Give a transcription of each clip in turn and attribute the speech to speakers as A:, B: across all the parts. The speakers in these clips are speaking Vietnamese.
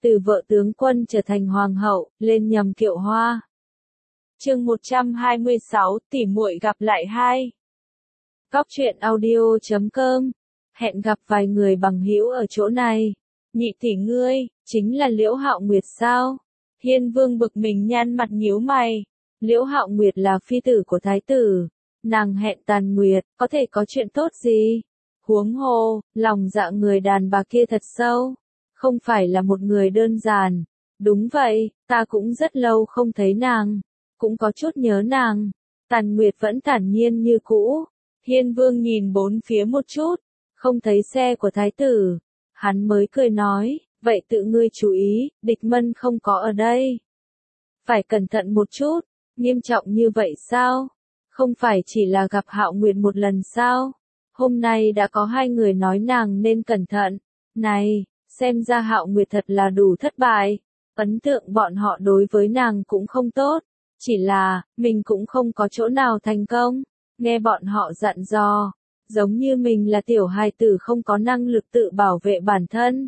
A: từ vợ tướng quân trở thành hoàng hậu, lên nhầm kiệu hoa. Chương 126, tỉ muội gặp lại 2. Góc truyện audio.com. Hẹn gặp vài người bằng hữu ở chỗ này. Nhị tỷ ngươi, chính là Liễu Hạo Nguyệt sao? Hiên Vương bực mình nhăn mặt nhíu mày. Liễu Hạo Nguyệt là phi tử của thái tử. Nàng hẹn Tàn Nguyệt, có thể có chuyện tốt gì? Huống hồ, lòng dạ người đàn bà kia thật sâu. Không phải là một người đơn giản. Đúng vậy, ta cũng rất lâu không thấy nàng. Cũng có chút nhớ nàng. Tàn Nguyệt vẫn thản nhiên như cũ. Hiên Vương nhìn bốn phía một chút. Không thấy xe của thái tử. Hắn mới cười nói, vậy tự ngươi chú ý, địch mân không có ở đây. Phải cẩn thận một chút, nghiêm trọng như vậy sao? Không phải chỉ là gặp Hạo Nguyệt một lần sao? Hôm nay đã có 2 người nói nàng nên cẩn thận. Này, xem ra Hạo Nguyệt thật là đủ thất bại. Ấn tượng bọn họ đối với nàng cũng không tốt. Chỉ là, mình cũng không có chỗ nào thành công. Nghe bọn họ dặn dò. Giống như mình là tiểu hài tử không có năng lực tự bảo vệ bản thân.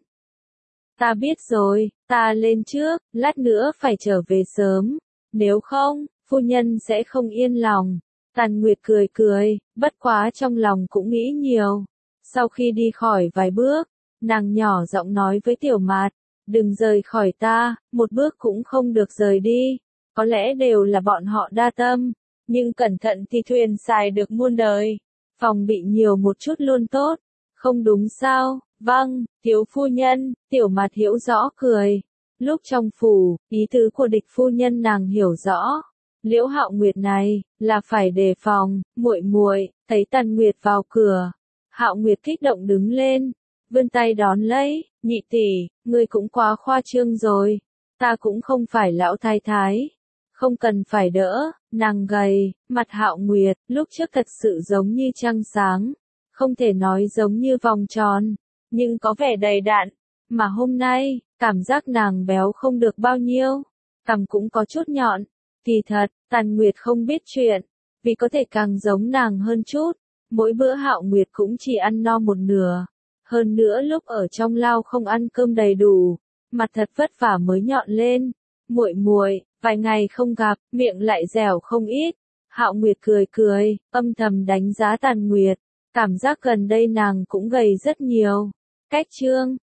A: Ta biết rồi, ta lên trước, lát nữa phải trở về sớm. Nếu không, phu nhân sẽ không yên lòng. Tàn Nguyệt cười cười, bất quá trong lòng cũng nghĩ nhiều. Sau khi đi khỏi vài bước, nàng nhỏ giọng nói với Tiểu Mạt, đừng rời khỏi ta, một bước cũng không được rời đi. Có lẽ đều là bọn họ đa tâm, nhưng cẩn thận thì thuyền xài được muôn đời. Phòng bị nhiều một chút luôn tốt, không đúng sao? Vâng, thiếu phu nhân. Tiểu Mạt hiểu rõ cười. Lúc trong phủ, ý tứ của địch phu nhân nàng hiểu rõ. Liễu Hạo Nguyệt này là phải đề phòng. Muội muội thấy Tàn Nguyệt vào cửa, Hạo Nguyệt kích động đứng lên, vươn tay đón lấy. Nhị tỷ, ngươi cũng quá khoa trương rồi. Ta cũng không phải lão thái thái, không cần phải đỡ. Nàng gầy, mặt Hạo Nguyệt lúc trước thật sự giống như trăng sáng, không thể nói giống như vòng tròn, nhưng có vẻ đầy đặn. Mà hôm nay, cảm giác nàng béo không được bao nhiêu, cằm cũng có chút nhọn. Kỳ thật, Tàn Nguyệt không biết chuyện, vì có thể càng giống nàng hơn chút. Mỗi bữa Hạo Nguyệt cũng chỉ ăn no một nửa. Hơn nữa lúc ở trong lao không ăn cơm đầy đủ, mặt thật vất vả mới nhọn lên. Muội muội, vài ngày không gặp, miệng lại dẻo không ít. Hạo Nguyệt cười cười, âm thầm đánh giá Tàn Nguyệt, cảm giác gần đây nàng cũng gầy rất nhiều. Cách chương